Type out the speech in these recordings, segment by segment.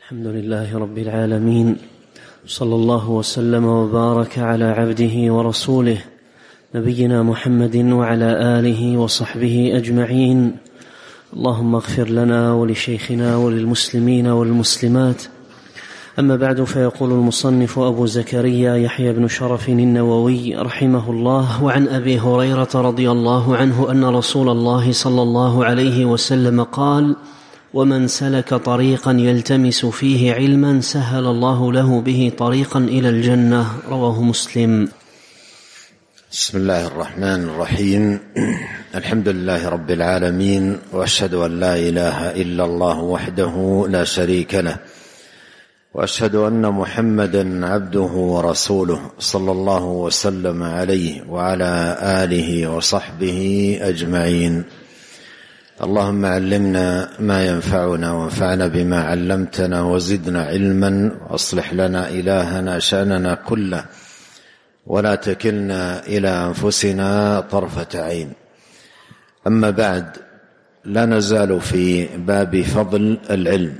الحمد لله رب العالمين، صلى الله وسلم وبارك على عبده ورسوله نبينا محمد وعلى آله وصحبه أجمعين. اللهم اغفر لنا ولشيخنا وللمسلمين والمسلمات. أما بعد، فيقول المصنف أبو زكريا يحيى بن شرف النووي رحمه الله: وعن أبي هريرة رضي الله عنه أن رسول الله صلى الله عليه وسلم قال: ومن سلك طريقا يلتمس فيه علما سهل الله له به طريقا إلى الجنة. رواه مسلم. بسم الله الرحمن الرحيم. الحمد لله رب العالمين، وأشهد أن لا إله إلا الله وحده لا شريك له، وأشهد أن محمدا عبده ورسوله صلى الله وسلم عليه وعلى آله وصحبه أجمعين. اللهم علمنا ما ينفعنا وانفعنا بما علمتنا وزدنا علما، وأصلح لنا إلهنا شأننا كله، ولا تكلنا إلى أنفسنا طرفة عين. أما بعد، لا نزال في باب فضل العلم.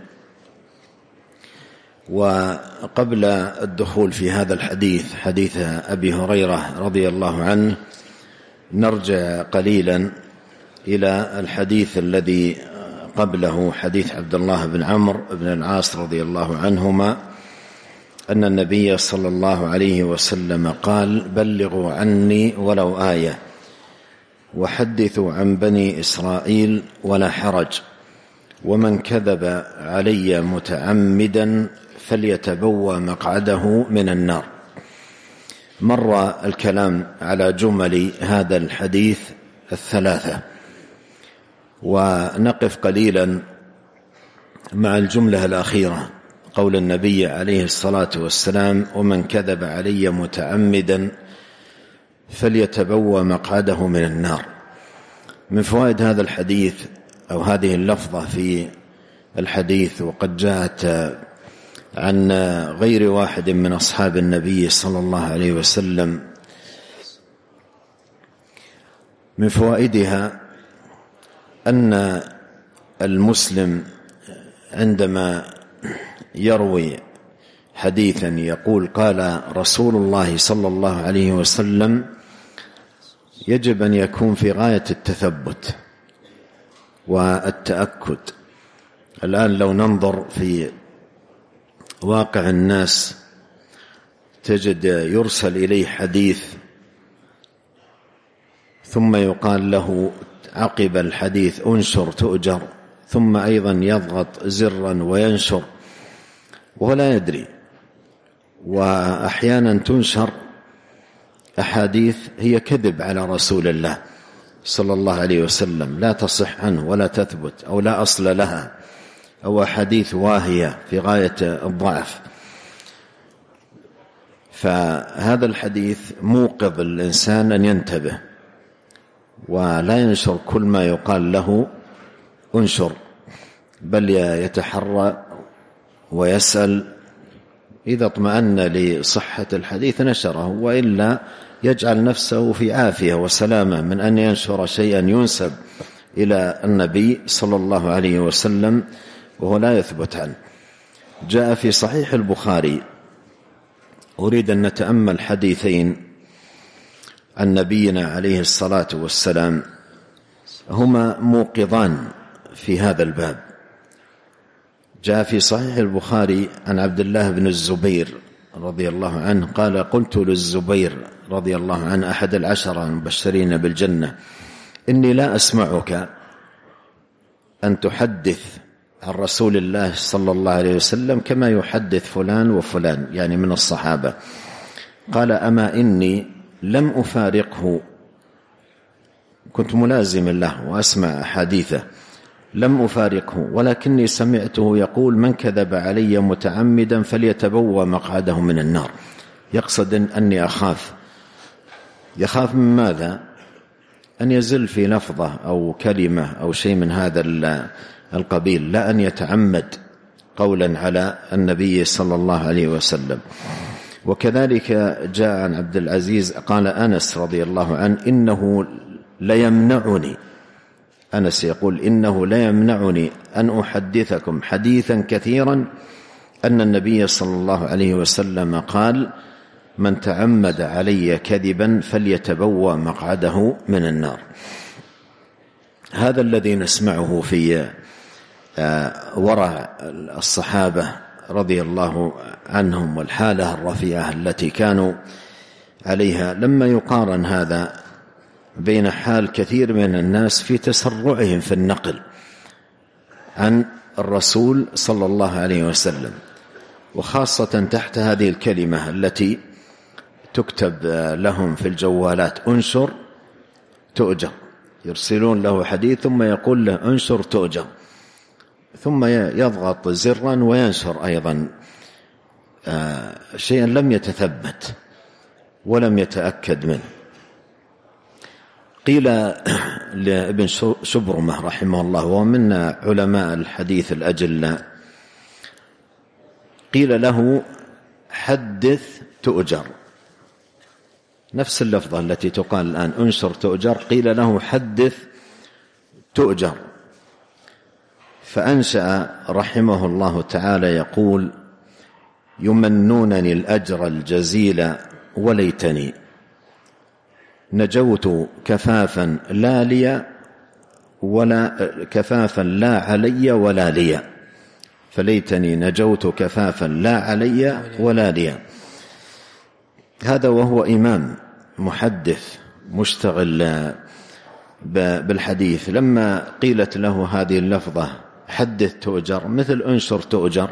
وقبل الدخول في هذا الحديث، حديث أبي هريرة رضي الله عنه، نرجع قليلا إلى الحديث الذي قبله، حديث عبد الله بن عمرو بن العاص رضي الله عنهما أن النبي صلى الله عليه وسلم قال: بلغوا عني ولو آية، وحدثوا عن بني إسرائيل ولا حرج، ومن كذب علي متعمدا فليتبوأ مقعده من النار. مر الكلام على جمل هذا الحديث الثلاثة، ونقف قليلا مع الجملة الأخيرة، قول النبي عليه الصلاة والسلام: ومن كذب علي متعمدا فليتبوأ مقعده من النار. من فوائد هذا الحديث أو هذه اللفظة في الحديث، وقد جاءت عن غير واحد من أصحاب النبي صلى الله عليه وسلم، من فوائدها أن المسلم عندما يروي حديثا يقول قال رسول الله صلى الله عليه وسلم، يجب أن يكون في غاية التثبت والتأكد. الآن لو ننظر في واقع الناس تجد يرسل إليه حديث ثم يقال له عقب الحديث انشر تؤجر، ثم أيضا يضغط زرا وينشر وهو لا يدري. وأحيانا تنشر أحاديث هي كذب على رسول الله صلى الله عليه وسلم، لا تصح عنه ولا تثبت أو لا أصل لها، أو أحاديث واهية في غاية الضعف. فهذا الحديث موقظ الإنسان أن ينتبه ولا ينشر كل ما يقال له انشر، بل يتحرى ويسأل. إذا اطمأن لصحة الحديث نشره، وإلا يجعل نفسه في عافية وسلامة من أن ينشر شيئا ينسب إلى النبي صلى الله عليه وسلم وهو لا يثبت عنه. جاء في صحيح البخاري، أريد أن نتأمل حديثين عن نبينا عليه الصلاة والسلام، هما موقظان في هذا الباب. جاء في صحيح البخاري عن عبد الله بن الزبير رضي الله عنه قال: قلت للزبير رضي الله عنه أحد العشرة المبشرين بالجنة: إني لا أسمعك أن تحدث عن رسول الله صلى الله عليه وسلم كما يحدث فلان وفلان، يعني من الصحابة. قال: أما إني لم أفارقه، كنت ملازم له وأسمع حديثه، لم أفارقه، ولكني سمعته يقول: من كذب علي متعمدا فليتبوأ مقعده من النار. يقصد أني يخاف من ماذا؟ أن يزل في لفظة أو كلمة أو شيء من هذا القبيل، لا أن يتعمد قولا على النبي صلى الله عليه وسلم. وكذلك جاء عن عبد العزيز قال أنس رضي الله عنه: إنه ليمنعني، أنس يقول: إنه ليمنعني أن أحدثكم حديثا كثيرا أن النبي صلى الله عليه وسلم قال: من تعمد علي كذبا فليتبوأ مقعده من النار. هذا الذي نسمعه في ورع الصحابة رضي الله عنهم والحالة الرفيعة التي كانوا عليها، لما يقارن هذا بين حال كثير من الناس في تسرعهم في النقل عن الرسول صلى الله عليه وسلم، وخاصة تحت هذه الكلمة التي تكتب لهم في الجوالات: انشر تؤجر. يرسلون له حديث ثم يقول له: انشر تؤجر، ثم يضغط زرا وينشر أيضا شيئا لم يتثبت ولم يتأكد منه. قيل لابن شبرمة رحمه الله، ومن علماء الحديث الأجلاء، قيل له: حدث تؤجر. نفس اللفظة التي تقال الآن انشر تؤجر، قيل له: حدث تؤجر. فأنشأ رحمه الله تعالى يقول: يمنونني الأجر الجزيل وليتني نجوت كفافا لا لي ولا كفافا لا علي ولا لي، فليتني نجوت كفافا لا علي ولا لي. هذا وهو إمام محدث مشتغل بالحديث، لما قيلت له هذه اللفظة حدث تؤجر مثل انشر تؤجر،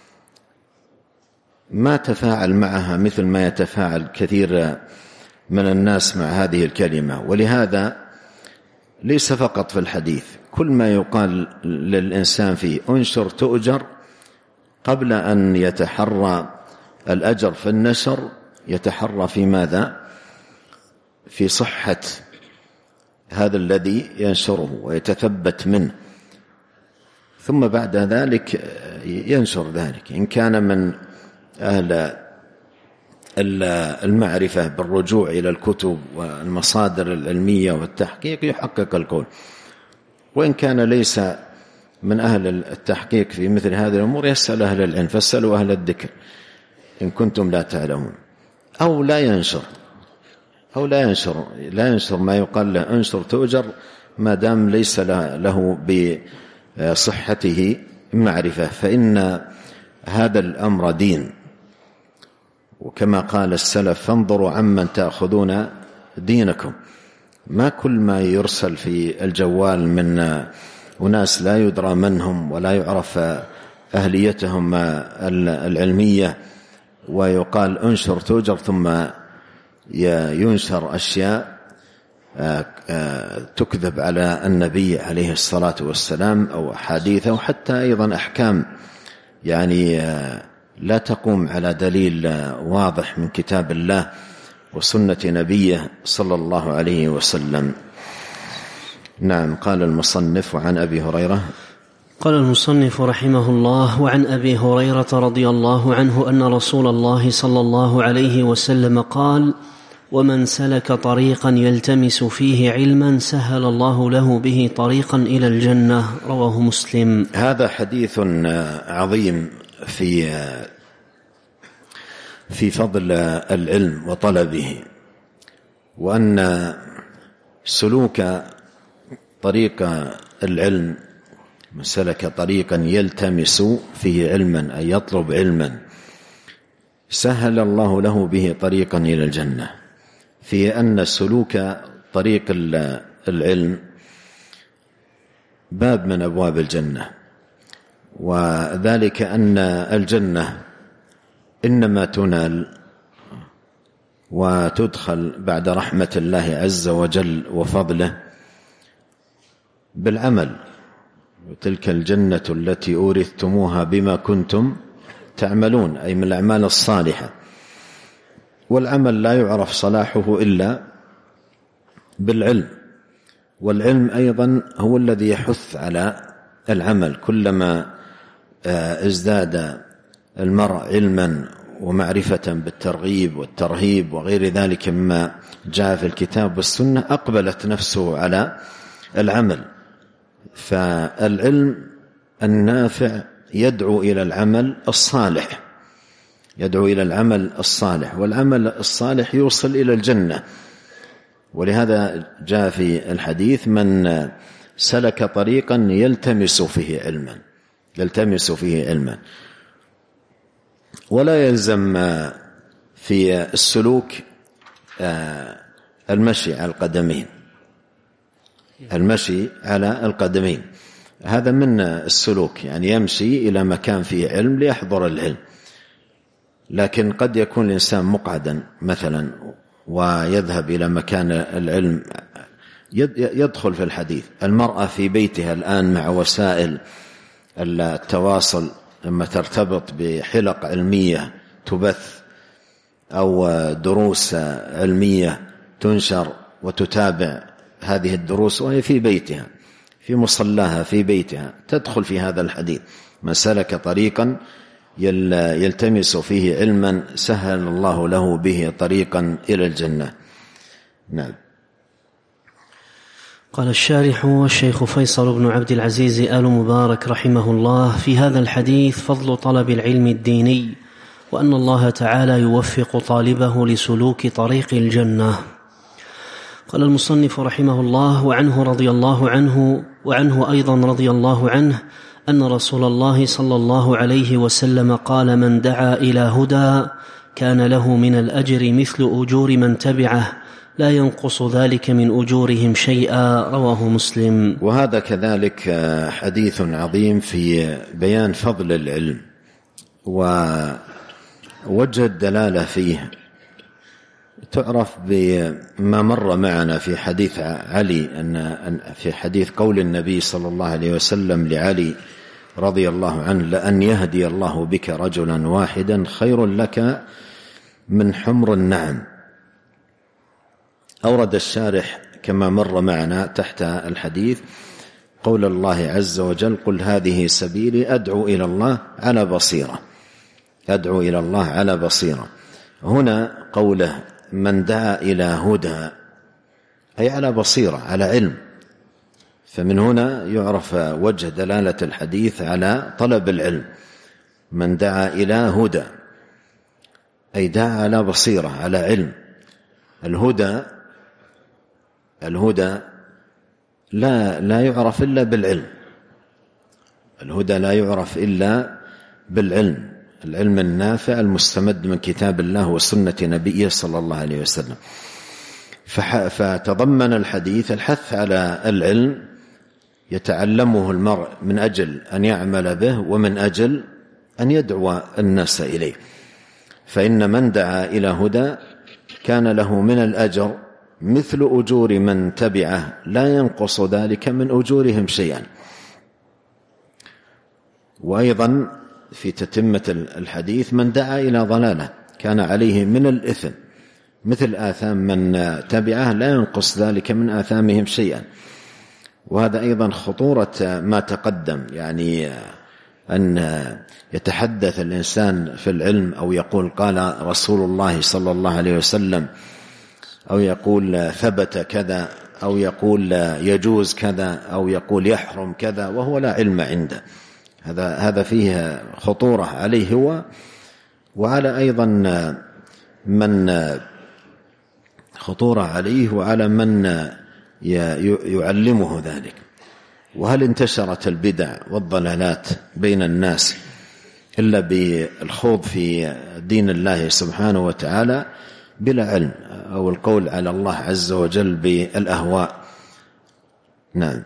ما تفاعل معها مثل ما يتفاعل كثير من الناس مع هذه الكلمة. ولهذا ليس فقط في الحديث، كل ما يقال للإنسان فيه انشر تؤجر، قبل أن يتحرى الأجر في النشر يتحرى في ماذا؟ في صحة هذا الذي ينشره ويتثبت منه، ثم بعد ذلك ينشر ذلك. إن كان من أهل المعرفة بالرجوع إلى الكتب والمصادر العلمية والتحقيق يحقق القول، وإن كان ليس من أهل التحقيق في مثل هذه الأمور يسأل أهل العلم، فاسألوا أهل الذكر إن كنتم لا تعلمون. أو لا ينشر ما يقال له انشر تؤجر، ما دام ليس له بصحته معرفة، فإن هذا الأمر دين. وكما قال السلف: فانظروا عمن تأخذون دينكم. ما كل ما يرسل في الجوال من أناس لا يدرى منهم ولا يعرف أهليتهم العلمية ويقال انشر تؤجر، ثم ينشر أشياء تكذب على النبي عليه الصلاة والسلام أو أحاديث، أو حتى أيضا أحكام يعني لا تقوم على دليل واضح من كتاب الله وسنة نبيه صلى الله عليه وسلم. نعم. قال المصنف: وعن أبي هريرة. قال المصنف رحمه الله: وعن أبي هريرة رضي الله عنه أن رسول الله صلى الله عليه وسلم قال: ومن سلك طريقا يلتمس فيه علما سهل الله له به طريقا إلى الجنة. رواه مسلم. هذا حديث عظيم في فضل العلم وطلبه، وأن سلوك طريق العلم، من سلك طريقا يلتمس فيه علما أي يطلب علما، سهل الله له به طريقا إلى الجنة. في أن سلوك طريق العلم باب من أبواب الجنة، وذلك أن الجنة إنما تنال وتدخل بعد رحمة الله عز وجل وفضله بالعمل. وتلك الجنة التي أورثتموها بما كنتم تعملون، أي من الأعمال الصالحة. والعمل لا يعرف صلاحه إلا بالعلم، والعلم أيضا هو الذي يحث على العمل. كلما ازداد المرء علما ومعرفة بالترغيب والترهيب وغير ذلك مما جاء في الكتاب والسنة أقبلت نفسه على العمل. فالعلم النافع يدعو إلى العمل الصالح، يدعو إلى العمل الصالح، والعمل الصالح يوصل إلى الجنة. ولهذا جاء في الحديث: من سلك طريقا يلتمس فيه علما. ولا يلزم في السلوك المشي على القدمين، هذا من السلوك، يعني يمشي إلى مكان فيه علم ليحضر العلم. لكن قد يكون الإنسان مقعدا مثلا ويذهب إلى مكان العلم. يدخل في الحديث المرأة في بيتها الآن مع وسائل التواصل، لما ترتبط بحلق علمية تبث أو دروس علمية تنشر وتتابع هذه الدروس وهي في بيتها في مصلاها في بيتها، تدخل في هذا الحديث: من سلك طريقا يلتمس فيه علما سهل الله له به طريقا إلى الجنة. نعم. قال الشارح والشيخ فيصل بن عبد العزيز آل مبارك رحمه الله: في هذا الحديث فضل طلب العلم الديني، وأن الله تعالى يوفق طالبه لسلوك طريق الجنة. قال المصنف رحمه الله: وعنه رضي الله عنه وعنه أيضا رضي الله عنه أن رسول الله صلى الله عليه وسلم قال: من دعا إلى هدى كان له من الأجر مثل أجور من تبعه لا ينقص ذلك من أجورهم شيئا. رواه مسلم. وهذا كذلك حديث عظيم في بيان فضل العلم، ووجه الدلالة فيه تعرف بما مر معنا في حديث علي، أن في حديث قول النبي صلى الله عليه وسلم لعلي رضي الله عنه: لأن يهدي الله بك رجلا واحدا خير لك من حمر النعم. أورد الشارح كما مر معنا تحت الحديث قول الله عز وجل: قل هذه سبيلي أدعو إلى الله على بصيرة، أدعو إلى الله على بصيرة. هنا قوله من دعا إلى هدى أي على بصيرة، على علم. فمن هنا يعرف وجه دلالة الحديث على طلب العلم. من دعا إلى هدى أي دعا على بصيرة، على علم. الهدى لا يعرف إلا بالعلم، الهدى لا يعرف إلا بالعلم، العلم النافع المستمد من كتاب الله وسنة نبيه صلى الله عليه وسلم. فتضمن الحديث الحث على العلم يتعلمه المرء من أجل أن يعمل به ومن أجل أن يدعو الناس إليه. فإن من دعا إلى هدى كان له من الأجر مثل أجور من تبعه لا ينقص ذلك من أجورهم شيئا. وأيضا في تتمة الحديث: من دعا إلى ضلالة كان عليه من الإثم مثل آثام من تبعه لا ينقص ذلك من آثامهم شيئا. وهذا أيضا خطورة ما تقدم، يعني أن يتحدث الإنسان في العلم أو يقول قال رسول الله صلى الله عليه وسلم، أو يقول ثبت كذا، أو يقول يجوز كذا، أو يقول يحرم كذا وهو لا علم عنده. هذا فيه خطورة عليه هو وعلى أيضا من خطورة عليه وعلى من يعلمه ذلك. وهل انتشرت البدع والضلالات بين الناس إلا بالخوض في دين الله سبحانه وتعالى بلا علم، أو القول على الله عز وجل بالأهواء؟ نعم.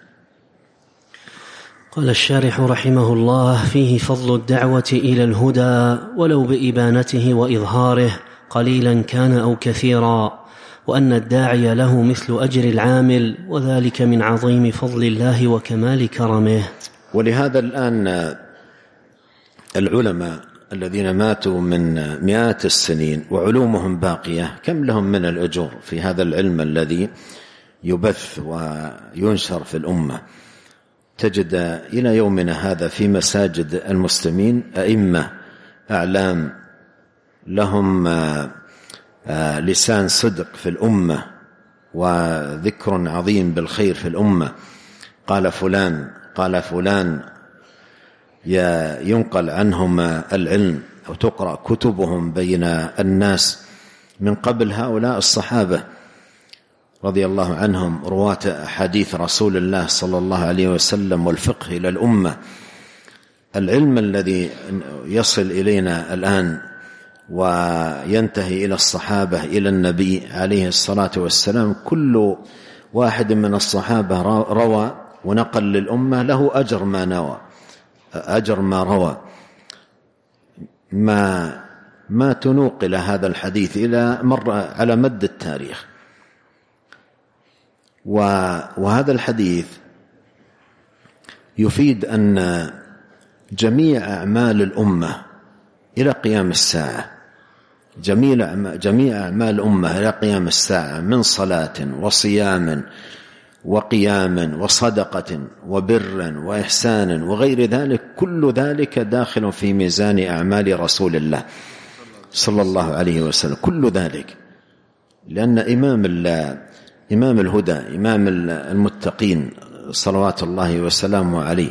قال الشارح رحمه الله: فيه فضل الدعوة إلى الهدى ولو بإبانته وإظهاره قليلا كان أو كثيرا، وأن الداعي له مثل أجر العامل، وذلك من عظيم فضل الله وكمال كرمه. ولهذا الآن العلماء الذين ماتوا من مئات السنين وعلومهم باقية كم لهم من الأجور في هذا العلم الذي يبث وينشر في الأمة؟ تجد إلى يومنا هذا في مساجد المسلمين أئمة أعلام لهم لسان صدق في الأمة وذكر عظيم بالخير في الأمة. قال فلان ينقل عنهم العلم أو تقرأ كتبهم بين الناس من قبل هؤلاء الصحابة رضي الله عنهم، رواة حديث رسول الله صلى الله عليه وسلم والفقه إلى الأمة. العلم الذي يصل إلينا الآن وينتهي إلى الصحابة إلى النبي عليه الصلاة والسلام، كل واحد من الصحابة روى ونقل للأمة له أجر ما نوى، أجر ما روى، ما تنوقل هذا الحديث إلى مر على مد التاريخ. وهذا الحديث يفيد أن جميع أعمال الأمة إلى قيام الساعة، جميع أعمال الأمة إلى قيام الساعة من صلاة وصيام وقيام وصدقة وبر وإحسان وغير ذلك، كل ذلك داخل في ميزان أعمال رسول الله صلى الله عليه وسلم، كل ذلك. لأن إمام الهدى، إمام المتقين صلوات الله وسلامه عليه،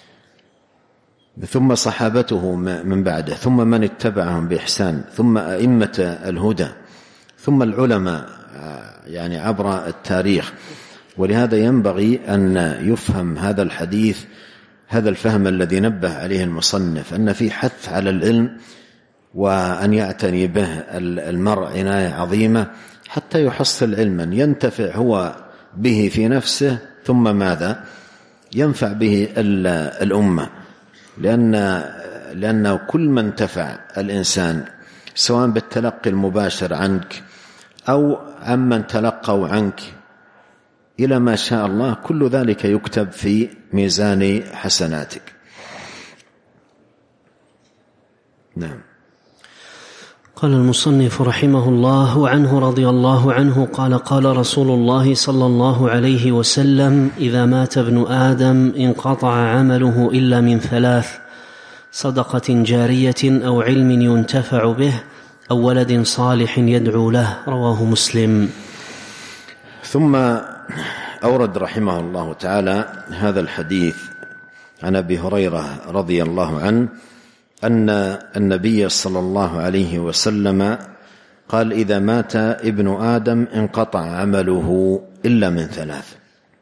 ثم صحابته من بعده، ثم من اتبعهم بإحسان، ثم أئمة الهدى، ثم العلماء يعني عبر التاريخ. ولهذا ينبغي أن يفهم هذا الحديث هذا الفهم الذي نبه عليه المصنف، أن في حث على العلم وأن يعتني به المرء عناية عظيمة حتى يحصل علما ينتفع هو به في نفسه، ثم ماذا ينفع به الأمة. لأن كل من انتفع الإنسان سواء بالتلقي المباشر عنك أو عمن تلقوا عنك إلى ما شاء الله، كل ذلك يكتب في ميزان حسناتك. نعم. قال المصنف رحمه الله: وعنه رضي الله عنه قال: قال رسول الله صلى الله عليه وسلم: إذا مات ابن آدم انقطع عمله إلا من ثلاث: صدقة جارية أو علم ينتفع به أو ولد صالح يدعو له. رواه مسلم. ثم أورد رحمه الله تعالى هذا الحديث عن أبي هريرة رضي الله عنه أن النبي صلى الله عليه وسلم قال: إذا مات ابن آدم انقطع عمله إلا من ثلاث.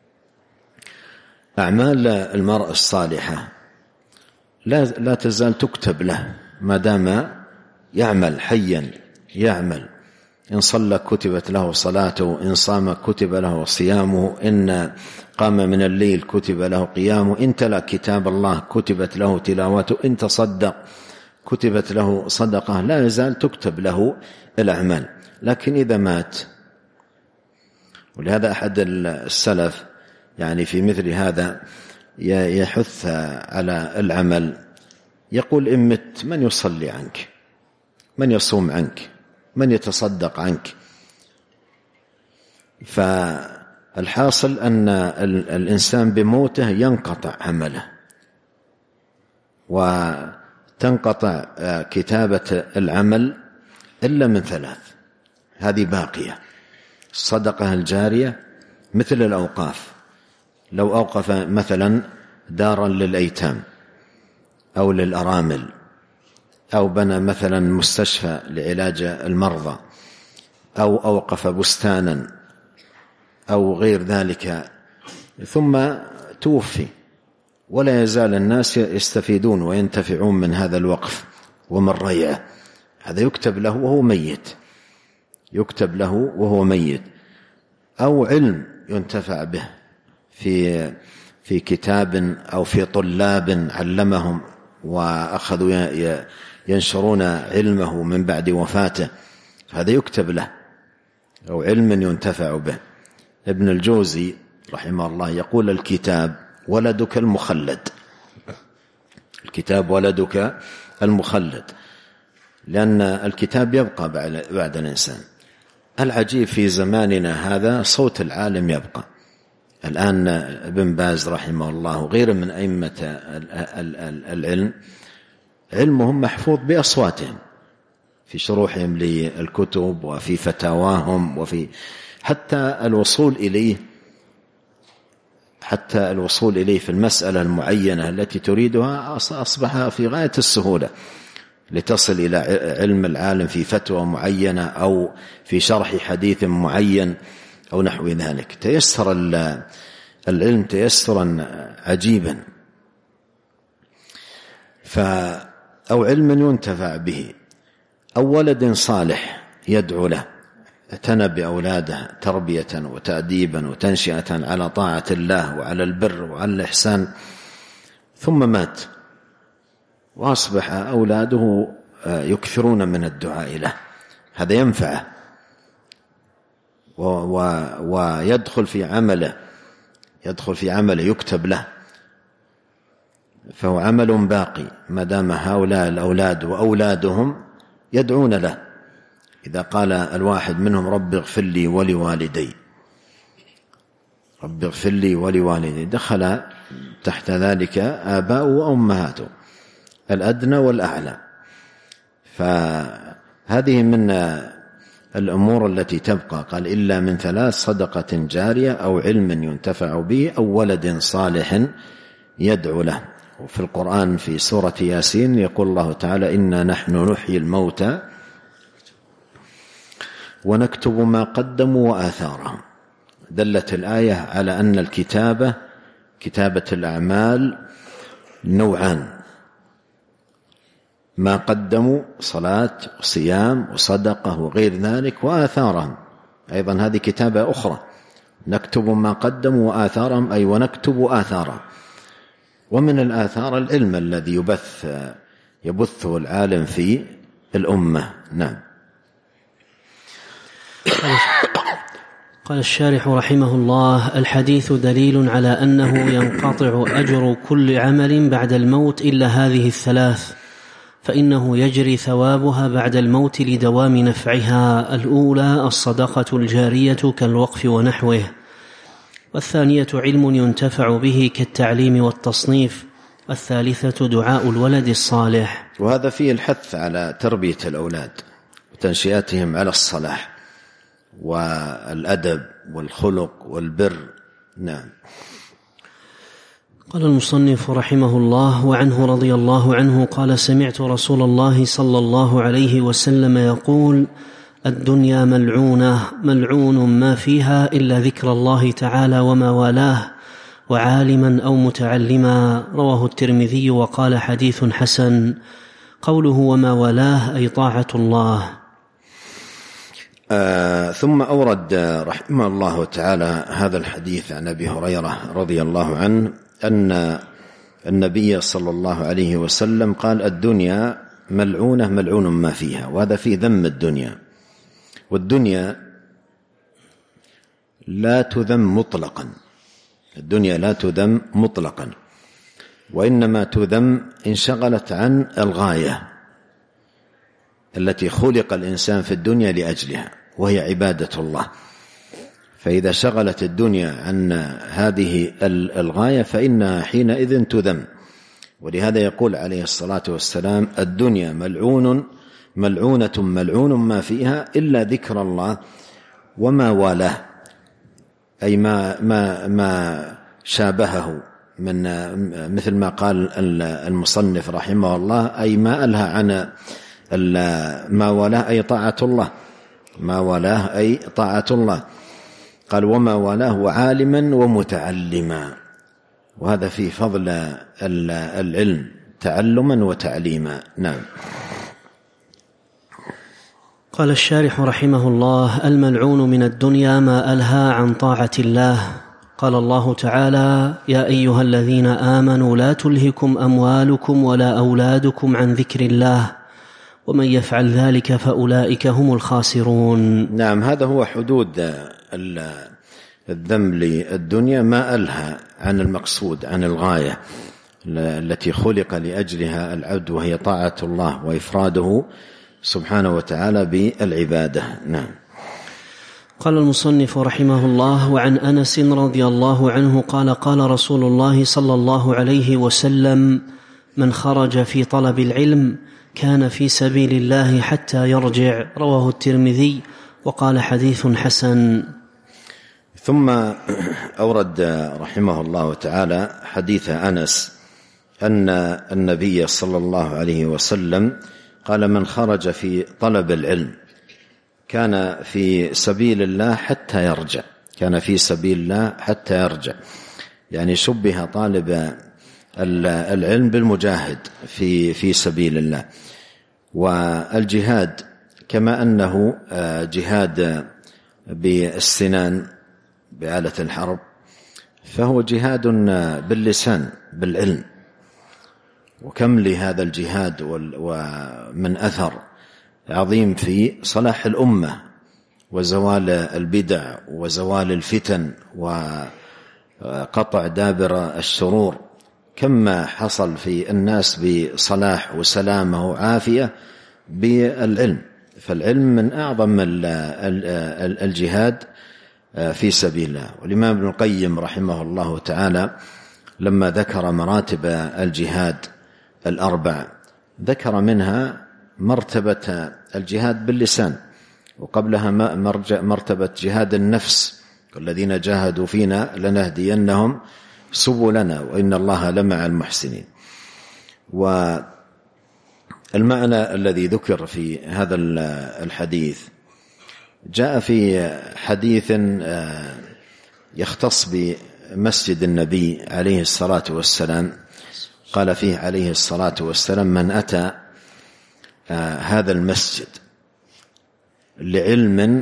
أعمال المرء الصالحة لا تزال تكتب له ما دام يعمل حيا، يعمل. إن صلى كتبت له صلاته، إن صام كتب له صيامه، إن قام من الليل كتب له قيامه، إن تلا كتاب الله كتبت له تلاوته، إن تصدق كتبت له صدقة. لا يزال تكتب له الأعمال. لكن إذا مات، ولهذا أحد السلف يعني في مثل هذا يحث على العمل، يقول: إن مت من يصلي عنك، من يصوم عنك، من يتصدق عنك. فالحاصل أن الإنسان بموته ينقطع عمله وتنقطع كتابة العمل إلا من ثلاث. هذه باقية: الصدقة الجارية مثل الأوقاف، لو أوقف مثلا دارا للأيتام أو للأرامل، أو بنى مثلا مستشفى لعلاج المرضى، أو أوقف بستانا أو غير ذلك، ثم توفي، ولا يزال الناس يستفيدون وينتفعون من هذا الوقف ومن ريعه، هذا يكتب له وهو ميت، يكتب له وهو ميت. أو علم ينتفع به في كتاب أو في طلاب علمهم وأخذوا ينشرون علمه من بعد وفاته، هذا يكتب له، أو علم ينتفع به. ابن الجوزي رحمه الله يقول: الكتاب ولدك المخلد، الكتاب ولدك المخلد، لأن الكتاب يبقى بعد الإنسان. العجيب في زماننا هذا صوت العالم يبقى. الآن ابن باز رحمه الله غير من أئمة العلم علمهم محفوظ بأصواتهم في شروحهم للكتب وفي فتاواهم، وفي حتى الوصول إليه حتى الوصول إليه في المسألة المعينة التي تريدها أصبح في غاية السهولة، لتصل إلى علم العالم في فتوى معينة أو في شرح حديث معين أو نحو ذلك. تيسر العلم تيسرا عجيبا. أو علم ينتفع به، أو ولد صالح يدعو له، اعتنى بأولاده تربية وتأديبا وتنشئة على طاعة الله وعلى البر وعلى الإحسان، ثم مات وأصبح أولاده يكثرون من الدعاء له، هذا ينفعه ويدخل في عمله يكتب له، فهو عمل باقي ما دام هؤلاء الأولاد وأولادهم يدعون له. إذا قال الواحد منهم رب اغفر لي ولوالدي، رب اغفر لي ولوالدي، دخل تحت ذلك آباء وأمهاته الأدنى والأعلى. فهذه من الأمور التي تبقى. قال إلا من 3: صدقة جارية أو علم ينتفع به أو ولد صالح يدعو له. وفي القرآن في سورة ياسين يقول الله تعالى إنا نحن نحيي الموتى ونكتب ما قدموا وآثارهم. دلت الآية على أن كتابة الأعمال نوعان: ما قدموا صلاة وصيام وصدقة وغير ذلك، وآثارهم أيضا هذه كتابة أخرى، نكتب ما قدموا وآثارهم، أي ونكتب آثارهم. ومن الآثار العلم الذي يبثه العالم في الأمة. نعم. قال الشارح رحمه الله: الحديث دليل على أنه ينقطع أجر كل عمل بعد الموت إلا هذه الثلاث، فإنه يجري ثوابها بعد الموت لدوام نفعها. الأولى الصدقة الجارية كالوقف ونحوه، والثانية علم ينتفع به كالتعليم والتصنيف، والثالثة دعاء الولد الصالح. وهذا فيه الحث على تربية الأولاد وتنشئتهم على الصلاح والأدب والخلق والبر. نعم. قال المصنف رحمه الله: وعنه رضي الله عنه قال: سمعت رسول الله صلى الله عليه وسلم يقول: الدنيا ملعونة، ملعون ما فيها إلا ذكر الله تعالى وما والاه، وعالما أو متعلما. رواه الترمذي وقال حديث حسن. قوله وما والاه أي طاعة الله. ثم أورد رحمه الله تعالى هذا الحديث عن أبي هريرة رضي الله عنه أن النبي صلى الله عليه وسلم قال: الدنيا ملعونة، ملعون ما فيها. وهذا في ذم الدنيا، والدنيا لا تذم مطلقا، الدنيا لا تذم مطلقا، وإنما تذم إن شغلت عن الغاية التي خلق الإنسان في الدنيا لأجلها، وهي عبادة الله. فإذا شغلت الدنيا عن هذه الغاية فإنها حينئذ تذم. ولهذا يقول عليه الصلاة والسلام: الدنيا ملعونة ملعون ما فيها إلا ذكر الله وما والاه، أي ما شابهه، من مثل ما قال المصنف رحمه الله، أي ما ألهى عن ما والاه أي طاعة الله، ما والاه أي طاعة الله. قال: وما والاه وعالما ومتعلما. وهذا في فضل العلم تعلما وتعليما. نعم. قال الشارح رحمه الله: الملعون من الدنيا ما ألهى عن طاعة الله. قال الله تعالى: يا أيها الذين آمنوا لا تلهكم أموالكم ولا أولادكم عن ذكر الله ومن يفعل ذلك فأولئك هم الخاسرون. نعم، هذا هو حدود الذم للدنيا، ما ألهى عن المقصود، عن الغاية التي خلق لأجلها العبد، وهي طاعة الله وإفراده سبحانه وتعالى بالعبادة. نعم. قال المصنف رحمه الله: وعن أنس رضي الله عنه قال: قال رسول الله صلى الله عليه وسلم: من خرج في طلب العلم كان في سبيل الله حتى يرجع. رواه الترمذي وقال حديث حسن. ثم أورد رحمه الله تعالى حديث أنس أن النبي صلى الله عليه وسلم قال: من خرج في طلب العلم كان في سبيل الله حتى يرجع، كان في سبيل الله حتى يرجع. يعني شبه طالب العلم بالمجاهد في سبيل الله. والجهاد كما أنه جهاد بالسنان بآلة الحرب، فهو جهاد باللسان بالعلم. وكم لهذا الجهاد ومن أثر عظيم في صلاح الأمة وزوال البدع وزوال الفتن وقطع دابر الشرور. كما حصل في الناس بصلاح وسلامة وعافية بالعلم. فالعلم من أعظم الجهاد في سبيل الله. والإمام ابن القيم رحمه الله تعالى لما ذكر مراتب الجهاد الأربع ذكر منها مرتبة الجهاد باللسان، وقبلها مرتبة جهاد النفس: والذين جاهدوا فينا لنهدينهم سبلنا وإن الله لمع المحسنين. والمعنى الذي ذكر في هذا الحديث جاء في حديث يختص بمسجد النبي عليه الصلاة والسلام. قال فيه عليه الصلاة والسلام: من أتى هذا المسجد لعلم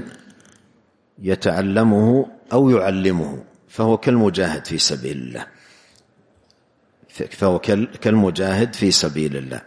يتعلمه أو يعلمه فهو كالمجاهد في سبيل الله، فهو كالمجاهد في سبيل الله.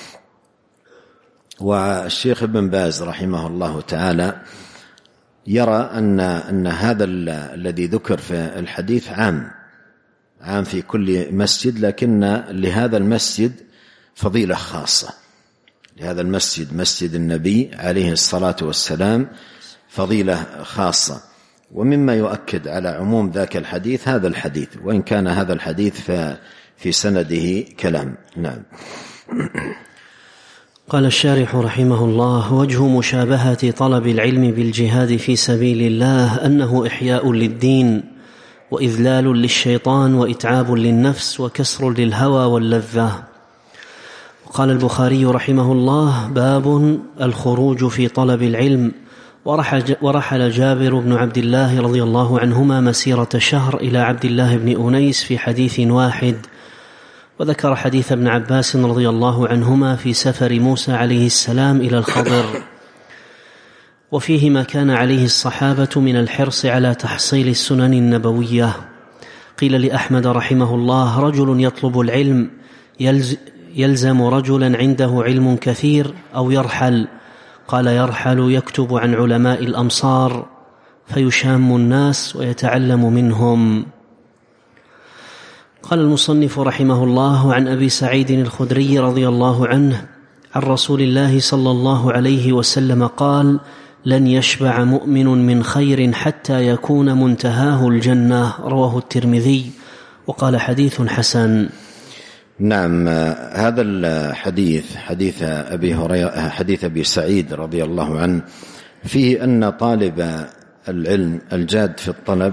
والشيخ ابن باز رحمه الله تعالى يرى أن هذا الذي ذكر في الحديث عام في كل مسجد، لكن لهذا المسجد فضيلة خاصة. لهذا المسجد، مسجد النبي عليه الصلاة والسلام، فضيلة خاصة. ومما يؤكد على عموم ذاك الحديث هذا الحديث، وإن كان هذا الحديث في سنده كلام. نعم. قال الشارح رحمه الله: وجه مشابهة طلب العلم بالجهاد في سبيل الله أنه إحياء للدين وإذلال للشيطان وإتعاب للنفس وكسر للهوى واللذة. قال البخاري رحمه الله: باب الخروج في طلب العلم. ورحل جابر بن عبد الله رضي الله عنهما مسيرة شهر إلى عبد الله بن أنيس في حديث واحد. وذكر حديث ابن عباس رضي الله عنهما في سفر موسى عليه السلام إلى الخضر، وفيه ما كان عليه الصحابة من الحرص على تحصيل السنن النبوية. قيل لأحمد رحمه الله: رجل يطلب العلم يلزم رجلا عنده علم كثير أو يرحل؟ قال: يرحل يكتب عن علماء الأمصار فيشام الناس ويتعلم منهم. قال المصنف رحمه الله: عن أبي سعيد الخدري رضي الله عنه عن رسول الله صلى الله عليه وسلم قال: لن يشبع مؤمن من خير حتى يكون منتهاه الجنة. رواه الترمذي وقال: حديث حسن. نعم. هذا الحديث حديث أبي سعيد رضي الله عنه فيه أن طالب العلم الجاد في الطلب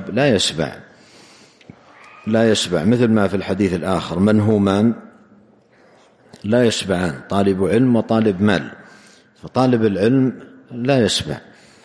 لا يشبع مثل ما في الحديث الآخر: منهومان لا يشبعان، طالب علم وطالب مال. فطالب العلم لا يشبع.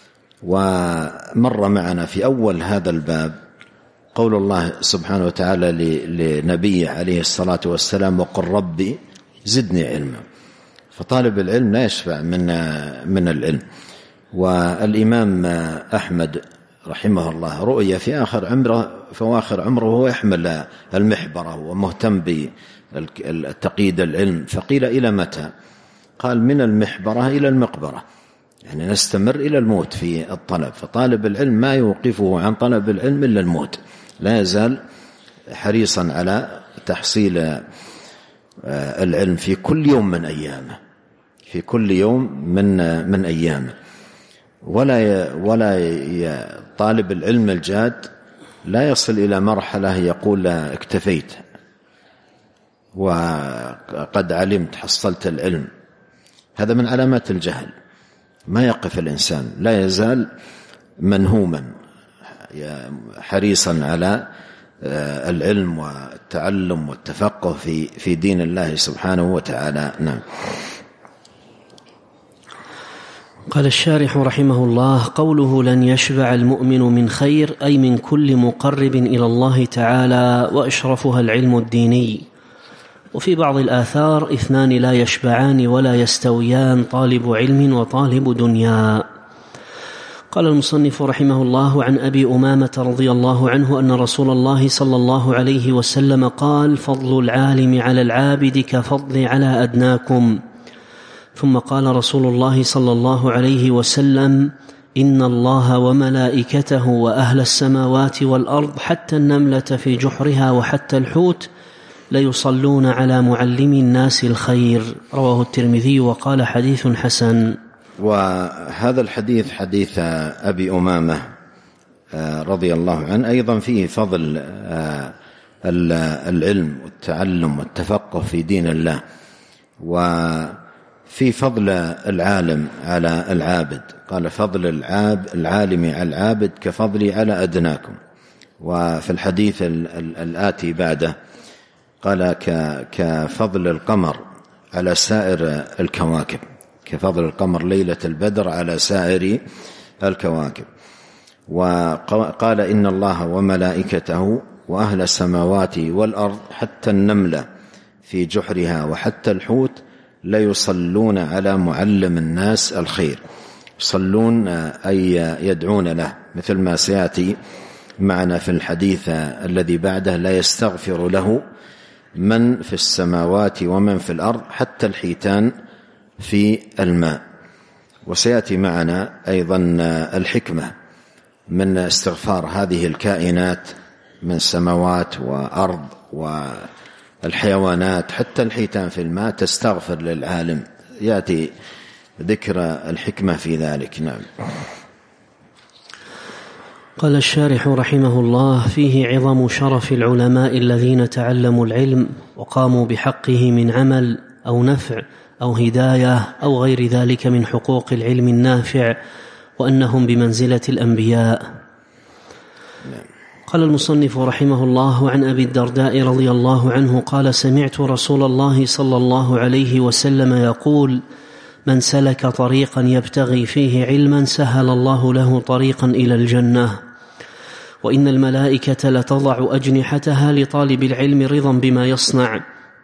ومر معنا في أول هذا الباب قول الله سبحانه وتعالى لنبيه عليه الصلاة والسلام: وقل ربي زدني علما. فطالب العلم لا يشبع من العلم. والإمام أحمد رحمه الله رؤيا في فواخر عمره وهو يحمل المحبرة ومهتم بالتقييد العلم. فقيل: إلى متى؟ قال: من المحبرة إلى المقبرة، يعني نستمر إلى الموت في الطلب. فطالب العلم ما يوقفه عن طلب العلم إلا الموت، لا يزال حريصا على تحصيل العلم في كل يوم من أيامه، في كل يوم من أيامه. ولا طالب العلم الجاد لا يصل إلى مرحلة يقول اكتفيت وقد علمت حصلت العلم. هذا من علامات الجهل. ما يقف الإنسان، لا يزال منهوما، حريصا على العلم والتعلم والتفقه في دين الله سبحانه وتعالى. نعم. قال الشارح رحمه الله: قوله لن يشبع المؤمن من خير أي من كل مقرب إلى الله تعالى، وأشرفها العلم الديني. وفي بعض الآثار: اثنان لا يشبعان ولا يستويان، طالب علم وطالب دنيا. قال المصنف رحمه الله: عن أبي أمامة رضي الله عنه أن رسول الله صلى الله عليه وسلم قال: فضل العالم على العابد كفضل على أدناكم. ثم قال رسول الله صلى الله عليه وسلم: إن الله وملائكته وأهل السماوات والأرض حتى النملة في جحرها وحتى الحوت ليصلون على معلم الناس الخير. رواه الترمذي وقال: حديث حسن. وهذا الحديث حديث أبي أمامة رضي الله عنه أيضا فيه فضل العلم والتعلم والتفقه في دين الله، وفي فضل العالم على العابد. قال: فضل العالم على العابد كفضلي على أدناكم. وفي الحديث الآتي بعده قال: كفضل القمر على سائر الكواكب، كفضل القمر ليلة البدر على سائر الكواكب. وقال: إن الله وملائكته وأهل السماوات والأرض حتى النملة في جحرها وحتى الحوت ليصلون على معلم الناس الخير. يصلون أي يدعون له، مثل ما سيأتي معنا في الحديث الذي بعده: لا يستغفر له من في السماوات ومن في الأرض حتى الحيتان في الماء. وسيأتي معنا أيضا الحكمة من استغفار هذه الكائنات من سماوات وأرض والحيوانات، حتى الحيتان في الماء تستغفر للعالم. يأتي ذكر الحكمة في ذلك. نعم. قال الشارح رحمه الله: فيه عظم شرف العلماء الذين تعلموا العلم وقاموا بحقه من عمل أو نفع أو هداية أو غير ذلك من حقوق العلم النافع، وأنهم بمنزلة الأنبياء. قال المصنف رحمه الله: عن أبي الدرداء رضي الله عنه قال: سمعت رسول الله صلى الله عليه وسلم يقول: من سلك طريقا يبتغي فيه علما سهل الله له طريقا إلى الجنة. وإن الملائكة لتضع أجنحتها لطالب العلم رضا بما يصنع.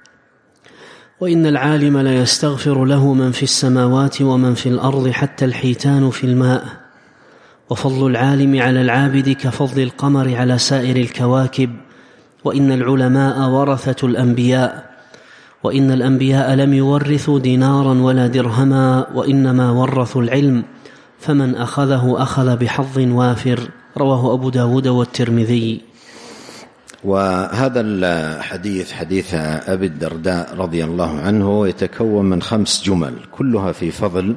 وإن العالم ليستغفر له من في السماوات ومن في الأرض حتى الحيتان في الماء. وفضل العالم على العابد كفضل القمر على سائر الكواكب. وإن العلماء ورثة الأنبياء. وإن الأنبياء لم يورثوا دينارا ولا درهما، وإنما ورثوا العلم، فمن أخذه أخذ بحظ وافر. رواه أبو داود والترمذي. وهذا الحديث حديث أبي الدرداء رضي الله عنه يتكون من 5 جمل كلها في فضل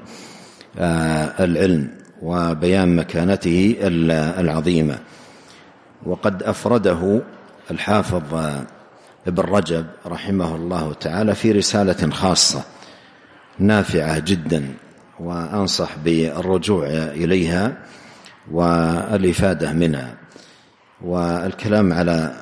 العلم وبيان مكانته العظيمة. وقد أفرده الحافظ ابن رجب رحمه الله تعالى في رسالة خاصة نافعة جدا، وأنصح بالرجوع إليها والإفادة منها. والكلام على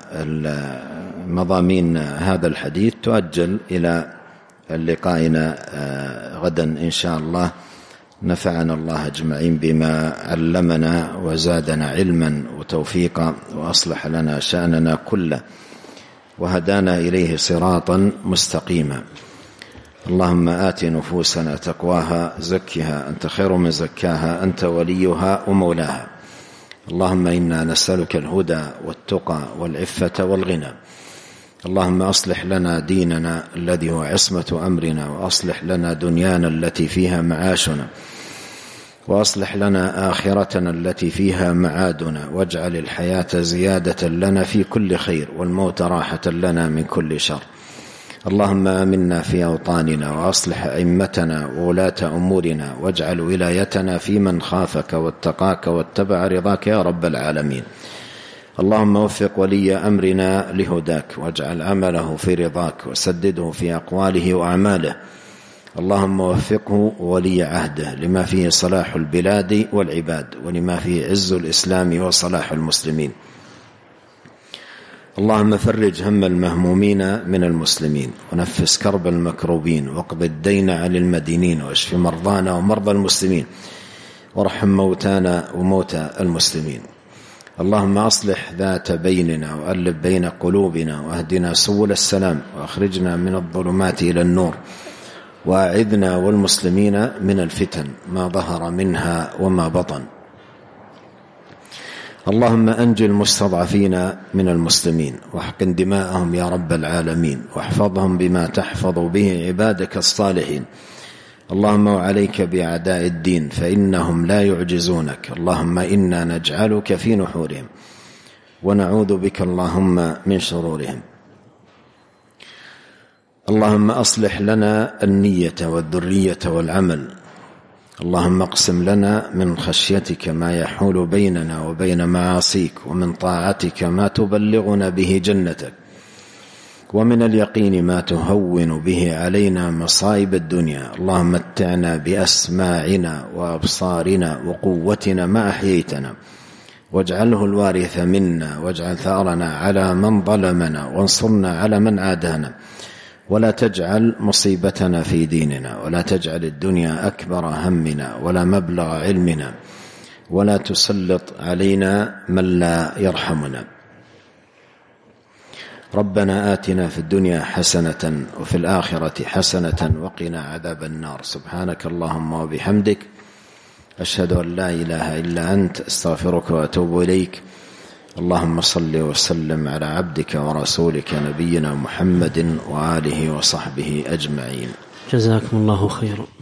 مضامين هذا الحديث تؤجل إلى لقائنا غدا إن شاء الله. نفعنا الله أجمعين بما علمنا وزادنا علما وتوفيقا، وأصلح لنا شأننا كله، وهدانا إليه صراطا مستقيما. اللهم آت نفوسنا تقواها، زكها أنت خير من زكاها، أنت وليها ومولاها. اللهم إنا نسألك الهدى والتقى والعفة والغنى. اللهم أصلح لنا ديننا الذي هو عصمة أمرنا، وأصلح لنا دنيانا التي فيها معاشنا، وأصلح لنا آخرتنا التي فيها معادنا، واجعل الحياة زيادة لنا في كل خير، والموت راحة لنا من كل شر. اللهم آمنا في أوطاننا، وأصلح أئمتنا وولاة أمورنا، واجعل ولايتنا في من خافك واتقاك واتبع رضاك يا رب العالمين. اللهم وفق ولي أمرنا لهداك، واجعل عمله في رضاك، وسدده في أقواله وأعماله. اللهم وفقه ولي عهده لما فيه صلاح البلاد والعباد ولما فيه عز الإسلام وصلاح المسلمين. اللهم فرج هم المهمومين من المسلمين ونفس كرب المكروبين واقض الدين عن المدينين واشف مرضانا ومرضى المسلمين وارحم موتانا وموتى المسلمين. اللهم أصلح ذات بيننا وألف بين قلوبنا واهدنا سبل السلام وأخرجنا من الظلمات إلى النور وأعذنا والمسلمين من الفتن ما ظهر منها وما بطن. اللهم أنجِ المستضعفين من المسلمين واحقن دماءهم يا رب العالمين واحفظهم بما تحفظ به عبادك الصالحين. اللهم وعليك بأعداء الدين فإنهم لا يعجزونك. اللهم إنا نجعلك في نحورهم ونعوذ بك اللهم من شرورهم. اللهم أصلح لنا النية والذرية والعمل. اللهم اقسم لنا من خشيتك ما يحول بيننا وبين معاصيك ومن طاعتك ما تبلغنا به جنتك ومن اليقين ما تهون به علينا مصائب الدنيا. اللهم متعنا بأسماعنا وأبصارنا وقوتنا ما أحييتنا واجعله الوارث منا واجعل ثأرنا على من ظلمنا وانصرنا على من عادانا ولا تجعل مصيبتنا في ديننا ولا تجعل الدنيا أكبر همنا ولا مبلغ علمنا ولا تسلط علينا من لا يرحمنا. ربنا آتنا في الدنيا حسنة وفي الآخرة حسنة وقنا عذاب النار. سبحانك اللهم وبحمدك أشهد أن لا إله إلا أنت أستغفرك وأتوب إليك. اللهم صل وسلم على عبدك ورسولك نبينا محمد وآله وصحبه أجمعين. جزاكم الله خيرا.